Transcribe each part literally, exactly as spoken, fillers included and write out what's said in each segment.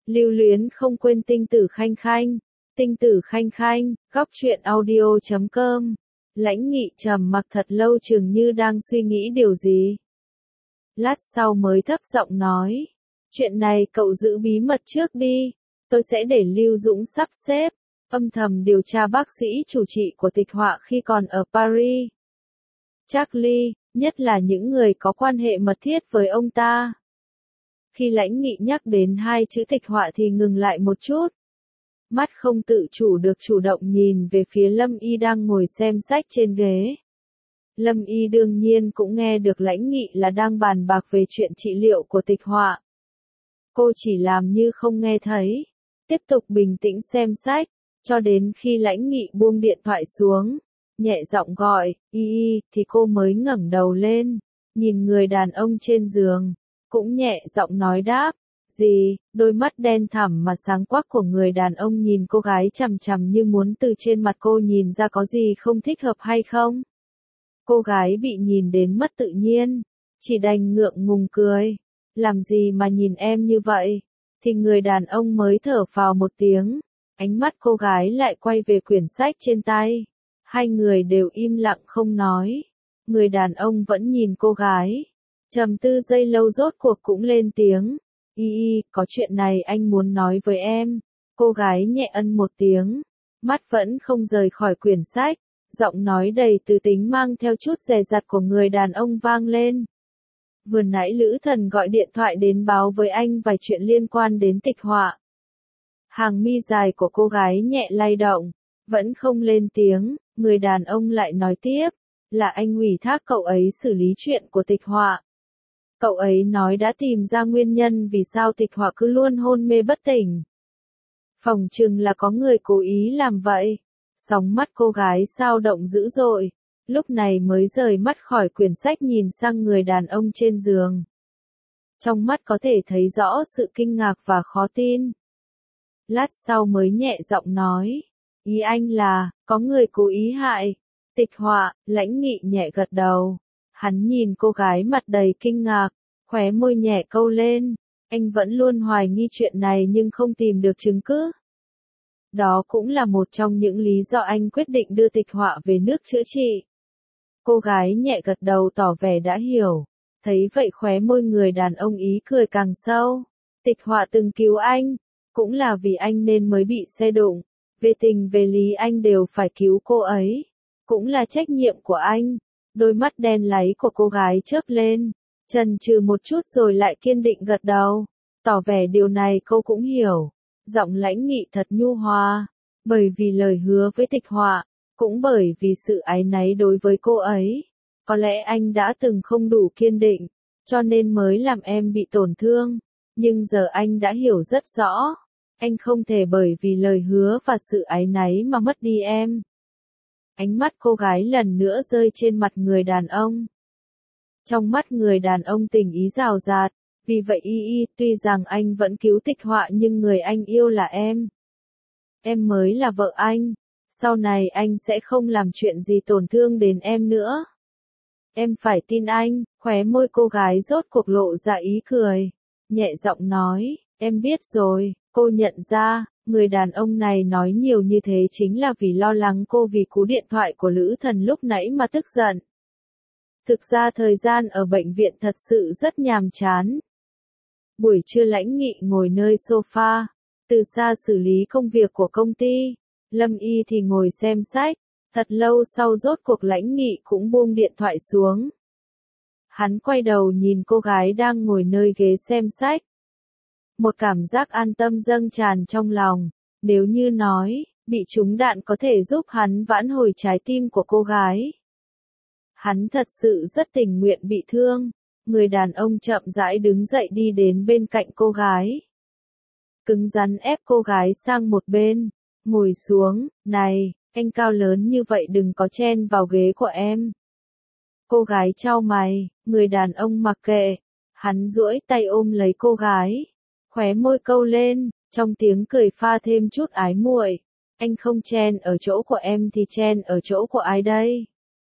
Lưu luyến không quên tinh tử khanh khanh, tinh tử khanh khanh, góc truyện audio chấm com. Lãnh Nghị trầm mặc thật lâu chừng như đang suy nghĩ điều gì. Lát sau mới thấp giọng nói, chuyện này cậu giữ bí mật trước đi, tôi sẽ để Lưu Dũng sắp xếp, âm thầm điều tra bác sĩ chủ trị của Tịch Họa khi còn ở Paris. Charlie, nhất là những người có quan hệ mật thiết với ông ta. Khi Lãnh Nghị nhắc đến hai chữ Tịch Họa thì ngừng lại một chút. Mắt không tự chủ được chủ động nhìn về phía Lâm Y đang ngồi xem sách trên ghế. Lâm Y đương nhiên cũng nghe được Lãnh Nghị là đang bàn bạc về chuyện trị liệu của Tịch Họa. Cô chỉ làm như không nghe thấy, tiếp tục bình tĩnh xem sách, cho đến khi Lãnh Nghị buông điện thoại xuống, nhẹ giọng gọi, Y Y, thì cô mới ngẩng đầu lên, nhìn người đàn ông trên giường, cũng nhẹ giọng nói đáp, gì, đôi mắt đen thẳm mà sáng quắc của người đàn ông nhìn cô gái chằm chằm như muốn từ trên mặt cô nhìn ra có gì không thích hợp hay không. Cô gái bị nhìn đến mất tự nhiên, chỉ đành ngượng ngùng cười, làm gì mà nhìn em như vậy, thì người đàn ông mới thở phào một tiếng, ánh mắt cô gái lại quay về quyển sách trên tay, hai người đều im lặng không nói, người đàn ông vẫn nhìn cô gái, trầm tư giây lâu rốt cuộc cũng lên tiếng, Y Y, có chuyện này anh muốn nói với em, cô gái nhẹ ân một tiếng, mắt vẫn không rời khỏi quyển sách. Giọng nói đầy từ tính mang theo chút dè dặt của người đàn ông vang lên. Vừa nãy Lữ Thần gọi điện thoại đến báo với anh vài chuyện liên quan đến Tịch Họa. Hàng mi dài của cô gái nhẹ lay động, vẫn không lên tiếng, người đàn ông lại nói tiếp, là anh ủy thác cậu ấy xử lý chuyện của Tịch Họa. Cậu ấy nói đã tìm ra nguyên nhân vì sao Tịch Họa cứ luôn hôn mê bất tỉnh. Phỏng chừng là có người cố ý làm vậy. Sóng mắt cô gái sao động dữ dội, lúc này mới rời mắt khỏi quyển sách nhìn sang người đàn ông trên giường. Trong mắt có thể thấy rõ sự kinh ngạc và khó tin. Lát sau mới nhẹ giọng nói, ý anh là, có người cố ý hại, Tịch Họa. Lãnh Nghị nhẹ gật đầu, hắn nhìn cô gái mặt đầy kinh ngạc, khóe môi nhẹ câu lên, anh vẫn luôn hoài nghi chuyện này nhưng không tìm được chứng cứ. Đó cũng là một trong những lý do anh quyết định đưa Tịch Họa về nước chữa trị. Cô gái nhẹ gật đầu tỏ vẻ đã hiểu, thấy vậy khóe môi người đàn ông ý cười càng sâu. Tịch Họa từng cứu anh, cũng là vì anh nên mới bị xe đụng, về tình về lý anh đều phải cứu cô ấy, cũng là trách nhiệm của anh. Đôi mắt đen láy của cô gái chớp lên, chần chừ một chút rồi lại kiên định gật đầu, tỏ vẻ điều này cô cũng hiểu. Giọng Lãnh Nghị thật nhu hòa, bởi vì lời hứa với Tịch Họa, cũng bởi vì sự áy náy đối với cô ấy. Có lẽ anh đã từng không đủ kiên định, cho nên mới làm em bị tổn thương, nhưng giờ anh đã hiểu rất rõ, anh không thể bởi vì lời hứa và sự áy náy mà mất đi em. Ánh mắt cô gái lần nữa rơi trên mặt người đàn ông. Trong mắt người đàn ông tình ý rào rạt. Vì vậy Y Y, tuy rằng anh vẫn cứu Tịch Họa nhưng người anh yêu là em. Em mới là vợ anh, sau này anh sẽ không làm chuyện gì tổn thương đến em nữa. Em phải tin anh, khóe môi cô gái rốt cuộc lộ ra ý cười, nhẹ giọng nói, em biết rồi, cô nhận ra, người đàn ông này nói nhiều như thế chính là vì lo lắng cô vì cú điện thoại của Lữ Thần lúc nãy mà tức giận. Thực ra thời gian ở bệnh viện thật sự rất nhàm chán. Buổi trưa Lãnh Nghị ngồi nơi sofa, từ xa xử lý công việc của công ty, Lâm Y thì ngồi xem sách, thật lâu sau rốt cuộc Lãnh Nghị cũng buông điện thoại xuống. Hắn quay đầu nhìn cô gái đang ngồi nơi ghế xem sách. Một cảm giác an tâm dâng tràn trong lòng, nếu như nói, bị trúng đạn có thể giúp hắn vãn hồi trái tim của cô gái. Hắn thật sự rất tình nguyện bị thương. Người đàn ông chậm rãi đứng dậy đi đến bên cạnh cô gái. Cứng rắn ép cô gái sang một bên, ngồi xuống, này, anh cao lớn như vậy đừng có chen vào ghế của em. Cô gái chau mày, người đàn ông mặc kệ, hắn duỗi tay ôm lấy cô gái, khóe môi câu lên, trong tiếng cười pha thêm chút ái muội, anh không chen ở chỗ của em thì chen ở chỗ của ai đây?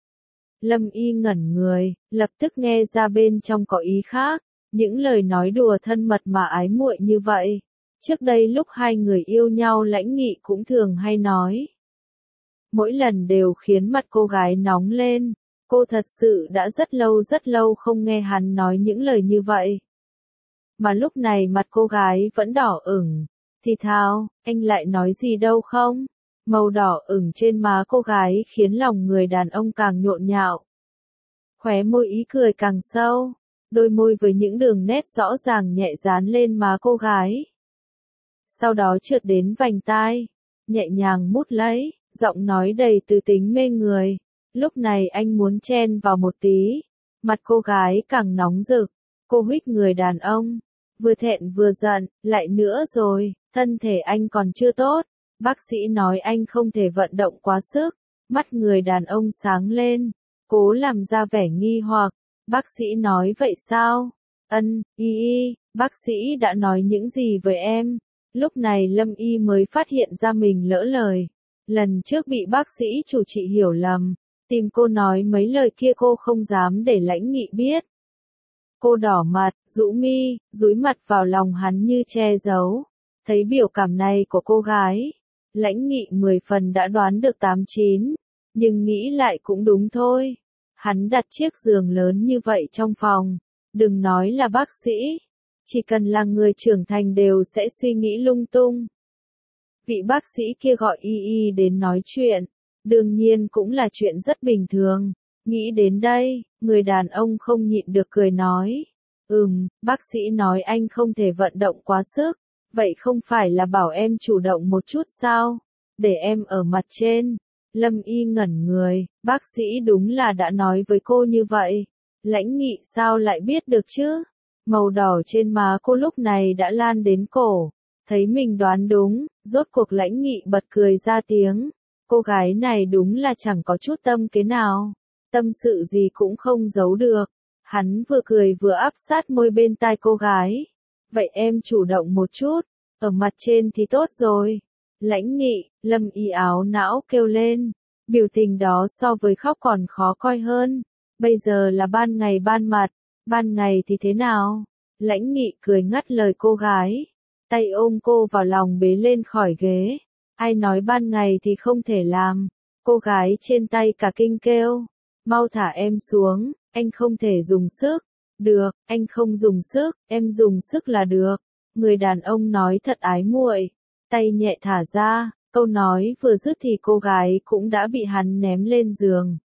Lâm Y ngẩn người, lập tức nghe ra bên trong có ý khác, những lời nói đùa thân mật mà ái muội như vậy, Trước đây lúc hai người yêu nhau Lãnh Nghị cũng thường hay nói. Mỗi lần đều khiến mặt cô gái nóng lên. Cô thật sự đã rất lâu rất lâu không nghe hắn nói những lời như vậy. Mà lúc này mặt cô gái vẫn đỏ ửng. Thì thào, anh lại nói gì đâu không? Màu đỏ ửng trên má cô gái khiến lòng người đàn ông càng nhộn nhạo. Khóe môi ý cười càng sâu. Đôi môi với những đường nét rõ ràng nhẹ dán lên má cô gái. Sau đó trượt đến vành tai. Nhẹ nhàng mút lấy, giọng nói đầy từ tính mê người. Lúc này anh muốn chen vào một tí. Mặt cô gái càng nóng rực. Cô huých người đàn ông. Vừa thẹn vừa giận, lại nữa rồi, thân thể anh còn chưa tốt. Bác sĩ nói anh không thể vận động quá sức. Mắt người đàn ông sáng lên. Cố làm ra vẻ nghi hoặc. Bác sĩ nói vậy sao? Ân, y y, bác sĩ đã nói những gì với em? Lúc này Lâm Y mới phát hiện ra mình lỡ lời. Lần trước bị bác sĩ chủ trị hiểu lầm. Tìm cô nói mấy lời kia cô không dám để Lãnh Nghị biết. Cô đỏ mặt, rũ mi, dúi mặt vào lòng hắn như che giấu. Thấy biểu cảm này của cô gái. Lãnh Nghị mười phần đã đoán được tám chín. Nhưng nghĩ lại cũng đúng thôi. Hắn đặt chiếc giường lớn như vậy trong phòng. Đừng nói là bác sĩ. Chỉ cần là người trưởng thành đều sẽ suy nghĩ lung tung. Vị bác sĩ kia gọi y y đến nói chuyện. Đương nhiên cũng là chuyện rất bình thường. Nghĩ đến đây, người đàn ông không nhịn được cười nói. Ừm, bác sĩ nói anh không thể vận động quá sức. Vậy không phải là bảo em chủ động một chút sao? Để em ở mặt trên. Lâm Y ngẩn người, bác sĩ đúng là đã nói với cô như vậy. Lãnh Nghị sao lại biết được chứ? Màu đỏ trên má cô lúc này đã lan đến cổ. Thấy mình đoán đúng, rốt cuộc Lãnh Nghị bật cười ra tiếng. Cô gái này đúng là chẳng có chút tâm kế nào. Tâm sự gì cũng không giấu được. Hắn vừa cười vừa áp sát môi bên tai cô gái. Vậy em chủ động một chút, ở mặt trên thì tốt rồi. Lãnh Nghị, Lâm Y áo não kêu lên. Biểu tình đó so với khóc còn khó coi hơn. Bây giờ là ban ngày ban mặt, ban ngày thì thế nào? Lãnh Nghị cười ngắt lời cô gái. Tay ôm cô vào lòng bế lên khỏi ghế. Ai nói ban ngày thì không thể làm. Cô gái trên tay cả kinh kêu. Mau thả em xuống, anh không thể dùng sức. Được, anh không dùng sức, em dùng sức là được. Người đàn ông nói thật ái muội. Tay nhẹ thả ra, câu nói vừa dứt thì cô gái cũng đã bị hắn ném lên giường.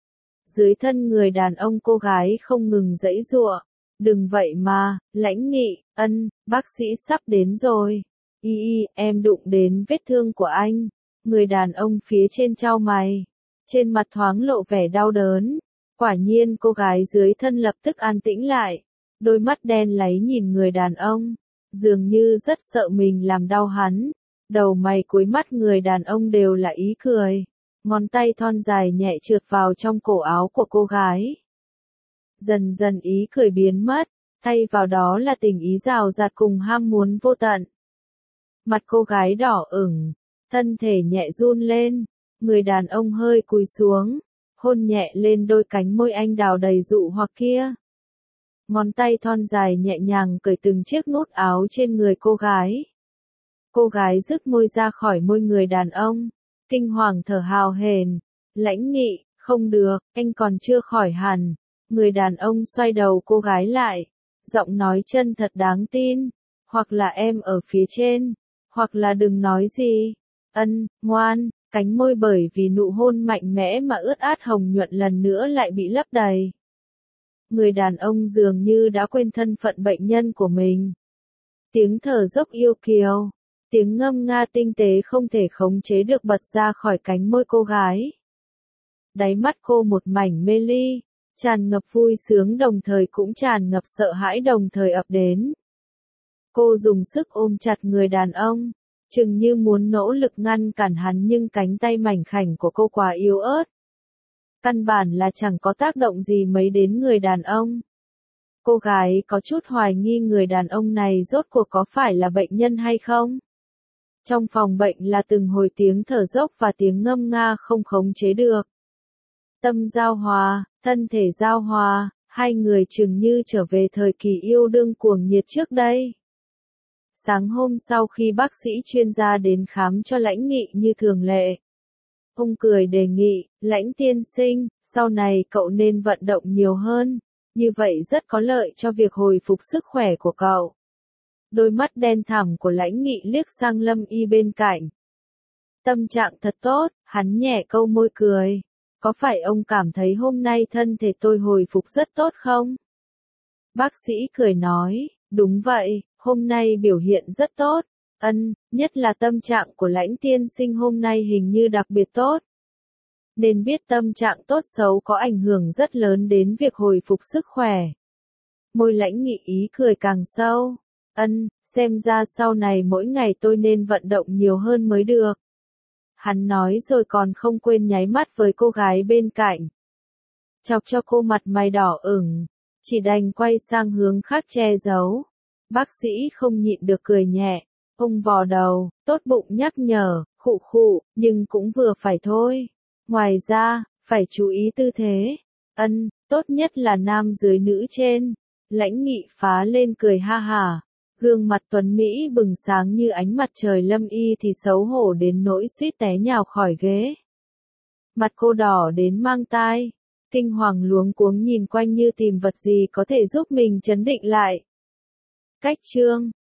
Dưới thân người đàn ông cô gái không ngừng giãy giụa. Đừng vậy mà, Lãnh Nghị, ân, bác sĩ sắp đến rồi. Y y, em đụng đến vết thương của anh. Người đàn ông phía trên chau mày. Trên mặt thoáng lộ vẻ đau đớn. Quả nhiên cô gái dưới thân lập tức an tĩnh lại. Đôi mắt đen láy nhìn người đàn ông. Dường như rất sợ mình làm đau hắn. Đầu mày cuối mắt người đàn ông đều là ý cười. Ngón tay thon dài nhẹ trượt vào trong cổ áo của cô gái. Dần dần ý cười biến mất. Thay vào đó là tình ý rào rạt cùng ham muốn vô tận. Mặt cô gái đỏ ửng. Thân thể nhẹ run lên. Người đàn ông hơi cúi xuống. Hôn nhẹ lên đôi cánh môi anh đào đầy dụ hoặc kia. Ngón tay thon dài nhẹ nhàng cởi từng chiếc nút áo trên người cô gái. Cô gái rứt môi ra khỏi môi người đàn ông. Kinh hoàng thở hào hển. Lãnh Nghị, không được, anh còn chưa khỏi hẳn. Người đàn ông xoay đầu cô gái lại. Giọng nói chân thật đáng tin. Hoặc là em ở phía trên. Hoặc là đừng nói gì. Ân, ngoan. Cánh môi bởi vì nụ hôn mạnh mẽ mà ướt át hồng nhuận lần nữa lại bị lấp đầy. Người đàn ông dường như đã quên thân phận bệnh nhân của mình. Tiếng thở dốc yêu kiều. Tiếng ngâm nga tinh tế không thể khống chế được bật ra khỏi cánh môi cô gái. Đáy mắt cô một mảnh mê ly, tràn ngập vui sướng đồng thời cũng tràn ngập sợ hãi đồng thời ập đến. Cô dùng sức ôm chặt người đàn ông, chừng như muốn nỗ lực ngăn cản hắn nhưng cánh tay mảnh khảnh của cô quá yếu ớt. Căn bản là chẳng có tác động gì mấy đến người đàn ông. Cô gái có chút hoài nghi người đàn ông này rốt cuộc có phải là bệnh nhân hay không. Trong phòng bệnh là từng hồi tiếng thở dốc và tiếng ngâm nga không khống chế được. Tâm giao hòa, thân thể giao hòa, hai người chừng như trở về thời kỳ yêu đương cuồng nhiệt trước đây. Sáng hôm sau khi bác sĩ chuyên gia đến khám cho Lãnh Nghị như thường lệ, ông cười đề nghị, Lãnh tiên sinh, sau này cậu nên vận động nhiều hơn, như vậy rất có lợi cho việc hồi phục sức khỏe của cậu. Đôi mắt đen thẳm của Lãnh Nghị liếc sang Lâm Y bên cạnh. Tâm trạng thật tốt, hắn nhẹ câu môi cười. Có phải ông cảm thấy hôm nay thân thể tôi hồi phục rất tốt không? Bác sĩ cười nói, đúng vậy, hôm nay biểu hiện rất tốt. Ân, nhất là tâm trạng của Lãnh tiên sinh hôm nay hình như đặc biệt tốt. Nên biết tâm trạng tốt xấu có ảnh hưởng rất lớn đến việc hồi phục sức khỏe. Môi Lãnh Nghị ý cười càng sâu. Ân, xem ra sau này mỗi ngày tôi nên vận động nhiều hơn mới được. Hắn nói rồi còn không quên nháy mắt với cô gái bên cạnh. Chọc cho cô mặt mày đỏ ửng, chỉ đành quay sang hướng khác che giấu. Bác sĩ không nhịn được cười nhẹ, ông vò đầu, tốt bụng nhắc nhở, khụ khụ, nhưng cũng vừa phải thôi. Ngoài ra, phải chú ý tư thế. Ân, tốt nhất là nam dưới nữ trên. Lãnh Nghị phá lên cười ha hả. Gương mặt tuấn Mỹ bừng sáng như ánh mặt trời. Lâm Y thì xấu hổ đến nỗi suýt té nhào khỏi ghế. Mặt cô đỏ đến mang tai. Kinh hoàng luống cuống nhìn quanh như tìm vật gì có thể giúp mình trấn định lại. Cách chương